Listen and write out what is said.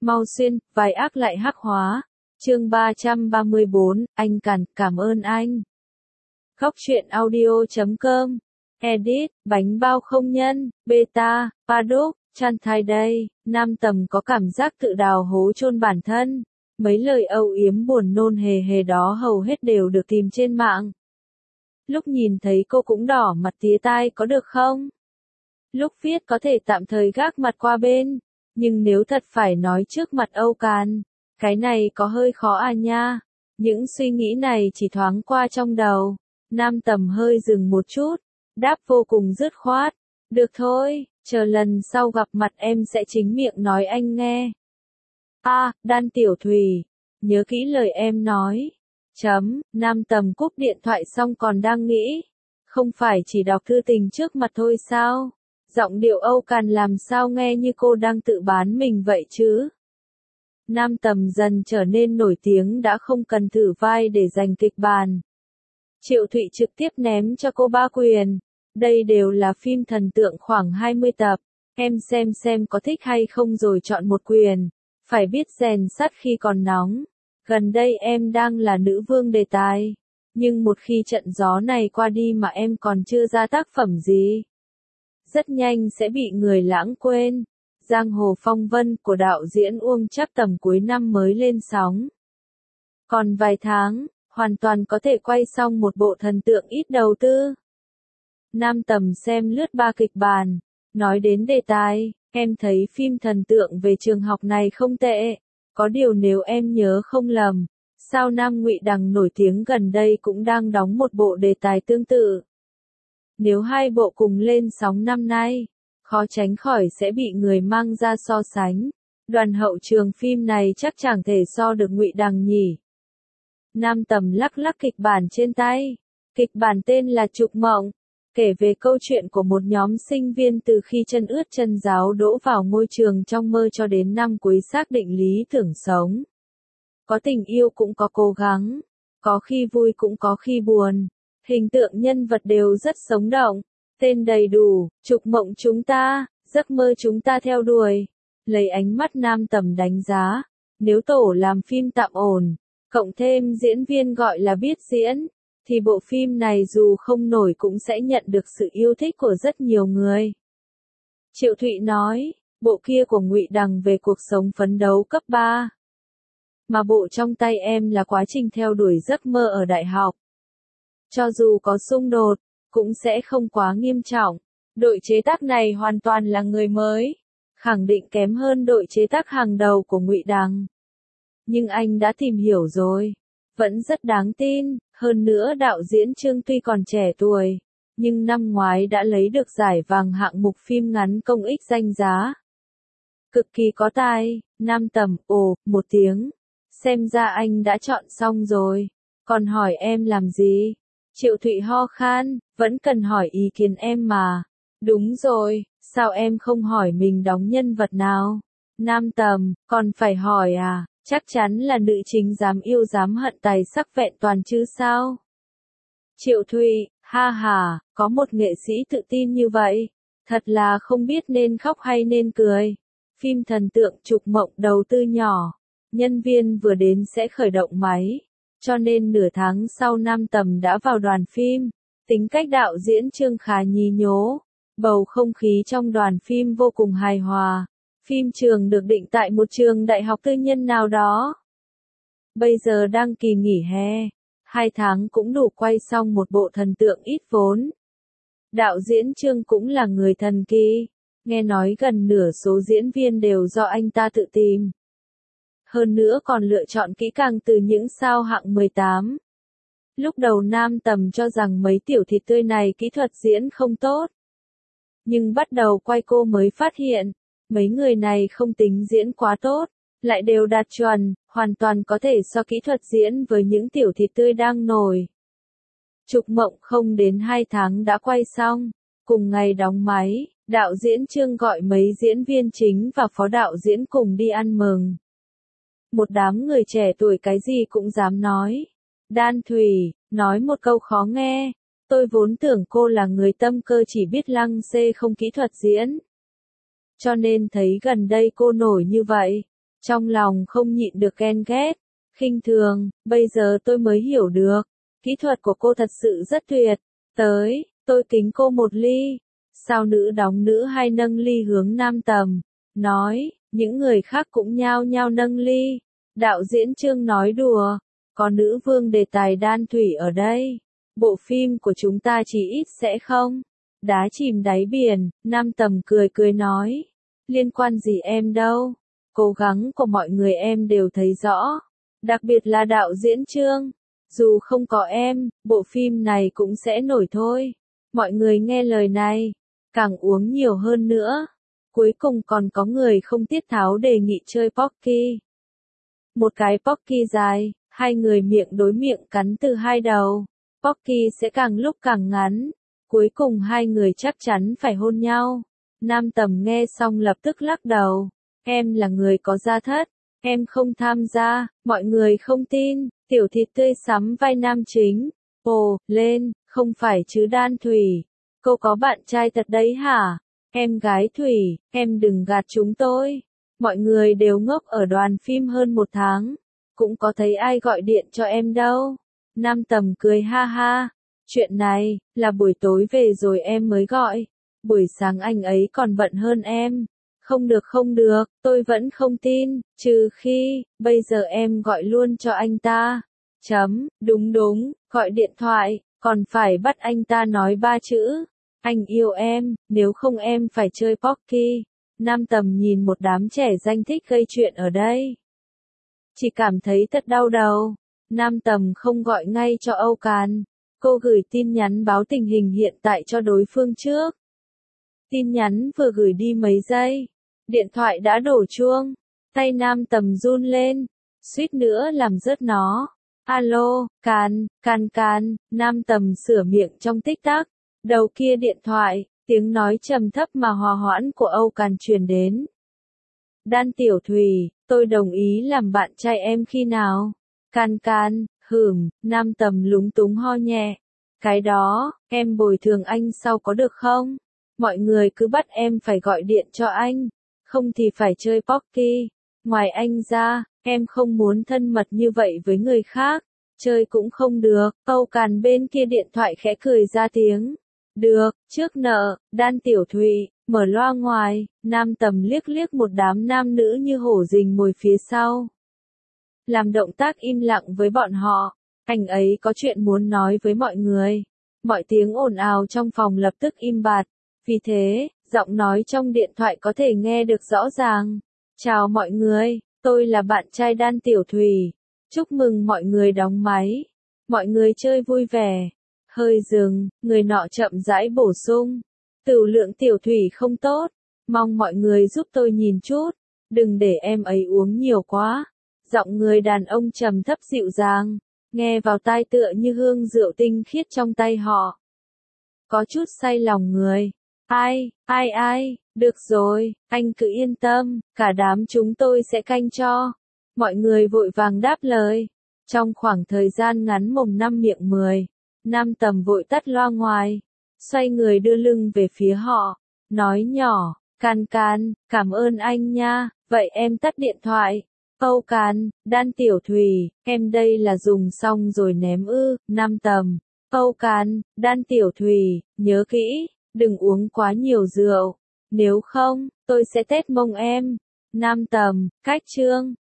Mau xuyên, vai ác lại hắc hóa. Chương 334, anh Càn, cảm ơn anh. Góc truyện audio.com. Edit, bánh bao không nhân, beta, Paddock, Chan Thai đây. Nam Tầm có cảm giác tự đào hố chôn bản thân. Mấy lời âu yếm buồn nôn hề hề đó hầu hết đều được tìm trên mạng. Lúc nhìn thấy cô cũng đỏ mặt tía tai có được không? Lúc viết có thể tạm thời gác mặt qua bên. Nhưng nếu thật phải nói trước mặt Âu Càn, cái này có hơi khó à nha. Những suy nghĩ này chỉ thoáng qua trong đầu. Nam Tầm hơi dừng một chút, đáp vô cùng dứt khoát. Được thôi, chờ lần sau gặp mặt em sẽ chính miệng nói anh nghe. Đan Tiểu Thùy, nhớ kỹ lời em nói. Nam Tầm cúp điện thoại xong còn đang nghĩ. Không phải chỉ đọc thư tình trước mặt thôi sao? Giọng điệu Âu Càn làm sao nghe như cô đang tự bán mình vậy chứ? Nam Tầm dần trở nên nổi tiếng đã không cần thử vai để giành kịch bản. Triệu Thụy trực tiếp ném cho cô 3 quyền. Đây đều là phim thần tượng khoảng 20 tập. Em xem có thích hay không rồi chọn một quyền. Phải biết rèn sắt khi còn nóng. Gần đây em đang là nữ vương đề tài. Nhưng một khi trận gió này qua đi mà em còn chưa ra tác phẩm gì, rất nhanh sẽ bị người lãng quên. Giang hồ phong vân của đạo diễn Uông chắc tầm cuối năm mới lên sóng. Còn vài tháng, hoàn toàn có thể quay xong một bộ thần tượng ít đầu tư. Nam Tầm xem lướt 3 kịch bản. Nói đến đề tài, em thấy phim thần tượng về trường học này không tệ. Có điều nếu em nhớ không lầm, sao Nam Ngụy Đằng nổi tiếng gần đây cũng đang đóng một bộ đề tài tương tự. Nếu hai bộ cùng lên sóng năm nay, khó tránh khỏi sẽ bị người mang ra so sánh. Đoàn hậu trường phim này chắc chẳng thể so được Ngụy Đằng nhỉ. Nam Tầm lắc lắc kịch bản trên tay. Kịch bản tên là Trục Mộng, kể về câu chuyện của một nhóm sinh viên từ khi chân ướt chân ráo đỗ vào ngôi trường trong mơ cho đến năm cuối xác định lý tưởng sống. Có tình yêu cũng có cố gắng, có khi vui cũng có khi buồn. Hình tượng nhân vật đều rất sống động. Tên đầy đủ, Trục Mộng chúng ta, giấc mơ chúng ta theo đuổi. Lấy ánh mắt Nam Tầm đánh giá, nếu tổ làm phim tạm ổn, cộng thêm diễn viên gọi là biết diễn, thì bộ phim này dù không nổi cũng sẽ nhận được sự yêu thích của rất nhiều người. Triệu Thụy nói, bộ kia của Ngụy Đằng về cuộc sống phấn đấu cấp 3. Mà bộ trong tay em là quá trình theo đuổi giấc mơ ở đại học. Cho dù có xung đột, cũng sẽ không quá nghiêm trọng. Đội chế tác này hoàn toàn là người mới, khẳng định kém hơn đội chế tác hàng đầu của Ngụy Đằng. Nhưng anh đã tìm hiểu rồi, vẫn rất đáng tin, hơn nữa đạo diễn Trương tuy còn trẻ tuổi, nhưng năm ngoái đã lấy được giải vàng hạng mục phim ngắn công ích danh giá. Cực kỳ có tai. Nam Tầm, một tiếng. Xem ra anh đã chọn xong rồi, còn hỏi em làm gì? Triệu Thụy ho khan, vẫn cần hỏi ý kiến em mà. Đúng rồi, sao em không hỏi mình đóng nhân vật nào? Nam Tầm, còn phải hỏi à? Chắc chắn là nữ chính dám yêu dám hận tài sắc vẹn toàn chứ sao? Triệu Thụy, ha ha, có một nghệ sĩ tự tin như vậy, thật là không biết nên khóc hay nên cười. Phim thần tượng Trục Mộng đầu tư nhỏ, nhân viên vừa đến sẽ khởi động máy, cho nên nửa tháng sau Nam Tầm đã vào đoàn phim. Tính cách đạo diễn Trương khá nhí nhố, bầu không khí trong đoàn phim vô cùng hài hòa. Phim trường được định tại một trường đại học tư nhân nào đó. Bây giờ đang kỳ nghỉ hè, 2 tháng cũng đủ quay xong một bộ thần tượng ít vốn. Đạo diễn Trương cũng là người thần kỳ, nghe nói gần nửa số diễn viên đều do anh ta tự tìm. Hơn nữa còn lựa chọn kỹ càng từ những sao hạng 18. Lúc đầu Nam Tầm cho rằng mấy tiểu thịt tươi này kỹ thuật diễn không tốt. Nhưng bắt đầu quay cô mới phát hiện, mấy người này không tính diễn quá tốt, lại đều đạt chuẩn, hoàn toàn có thể so kỹ thuật diễn với những tiểu thịt tươi đang nổi. Trục Mộng không đến 2 tháng đã quay xong, cùng ngày đóng máy, đạo diễn Trương gọi mấy diễn viên chính và phó đạo diễn cùng đi ăn mừng. Một đám người trẻ tuổi cái gì cũng dám nói. Đan Thùy, nói một câu khó nghe, tôi vốn tưởng cô là người tâm cơ chỉ biết lăng xê không kỹ thuật diễn. Cho nên thấy gần đây cô nổi như vậy, Trong lòng không nhịn được ghen ghét, khinh thường, bây giờ tôi mới hiểu được. Kỹ thuật của cô thật sự rất tuyệt. Tới, tôi kính cô một ly. Sao nữ đóng nữ hay nâng ly hướng Nam Tầm. Nói, những người khác cũng nhao nhao nâng ly. Đạo diễn Trương nói đùa, có nữ vương đề tài đan thủy ở đây. Bộ phim của chúng ta chỉ ít sẽ không. Đá chìm đáy biển, Nam Tầm cười cười nói. Liên quan gì em đâu. Cố gắng của mọi người em đều thấy rõ. Đặc biệt là đạo diễn Trương. Dù không có em, bộ phim này cũng sẽ nổi thôi. Mọi người nghe lời này, càng uống nhiều hơn nữa. Cuối cùng còn có người không tiết tháo đề nghị chơi Pocky. Một cái Pocky dài, hai người miệng đối miệng cắn từ hai đầu. Pocky sẽ càng lúc càng ngắn. Cuối cùng hai người chắc chắn phải hôn nhau. Nam Tầm nghe xong lập tức lắc đầu. Em là người có gia thất. Em không tham gia, mọi người không tin. Tiểu thịt tươi sắm vai nam chính. Ồ, lên, không phải chứ Đan Thủy. Cô có bạn trai thật đấy hả? Em gái Thủy, em đừng gạt chúng tôi. Mọi người đều ngốc ở đoàn phim hơn một tháng. Cũng có thấy ai gọi điện cho em đâu. Nam Tầm cười ha ha. Chuyện này, là buổi tối về rồi em mới gọi. Buổi sáng anh ấy còn bận hơn em. Không được, tôi vẫn không tin, trừ khi, bây giờ em gọi luôn cho anh ta. Đúng, gọi điện thoại, còn phải bắt anh ta nói 3 chữ. Anh yêu em, nếu không em phải chơi Pocky. Nam Tầm nhìn một đám trẻ danh thích gây chuyện ở đây. Chỉ cảm thấy thật đau đầu. Nam Tầm không gọi ngay cho Âu Càn. Cô gửi tin nhắn báo tình hình hiện tại cho đối phương trước. Tin nhắn vừa gửi đi mấy giây. Điện thoại đã đổ chuông. Tay Nam Tầm run lên. Suýt nữa làm rớt nó. Alo, Can, Nam Tầm sửa miệng trong tích tắc. Đầu kia điện thoại, tiếng nói trầm thấp mà hòa hoãn của Âu Càn truyền đến. Đan Tiểu Thùy, tôi đồng ý làm bạn trai em khi nào? Can, Nam Tầm lúng túng ho nhẹ. Cái đó, em bồi thường anh sau có được không? Mọi người cứ bắt em phải gọi điện cho anh. Không thì phải chơi Pocky. Ngoài anh ra, em không muốn thân mật như vậy với người khác. Chơi cũng không được. Âu Càn bên kia điện thoại khẽ cười ra tiếng. Được, trước nợ, Đan Tiểu Thụy, mở loa ngoài. Nam Tầm liếc liếc một đám nam nữ như hổ rình mồi phía sau. Làm động tác im lặng với bọn họ. Anh ấy có chuyện muốn nói với mọi người. Mọi tiếng ồn ào trong phòng lập tức im bặt. Vì thế, giọng nói trong điện thoại có thể nghe được rõ ràng. Chào mọi người, tôi là bạn trai Đan Tiểu Thùy. Chúc mừng mọi người đóng máy. Mọi người chơi vui vẻ. Hơi dừng, người nọ chậm rãi bổ sung. Tửu lượng Tiểu Thùy không tốt. Mong mọi người giúp tôi nhìn chút. Đừng để em ấy uống nhiều quá. Giọng người đàn ông trầm thấp dịu dàng. Nghe vào tai tựa như hương rượu tinh khiết trong tay họ. Có chút say lòng người. Ai, được rồi, anh cứ yên tâm, cả đám chúng tôi sẽ canh cho. Mọi người vội vàng đáp lời. Trong khoảng thời gian ngắn mồm năm miệng 10, Nam Tầm vội tắt loa ngoài, xoay người đưa lưng về phía họ, nói nhỏ, Can, cảm ơn anh nha, vậy em tắt điện thoại. Âu Càn, Đan Tiểu Thùy, em đây là dùng xong rồi ném ư? Nam Tầm, Âu Càn, Đan Tiểu Thùy, nhớ kỹ, đừng uống quá nhiều rượu, nếu không, tôi sẽ tét mông em. Nam Tầm, cách chương.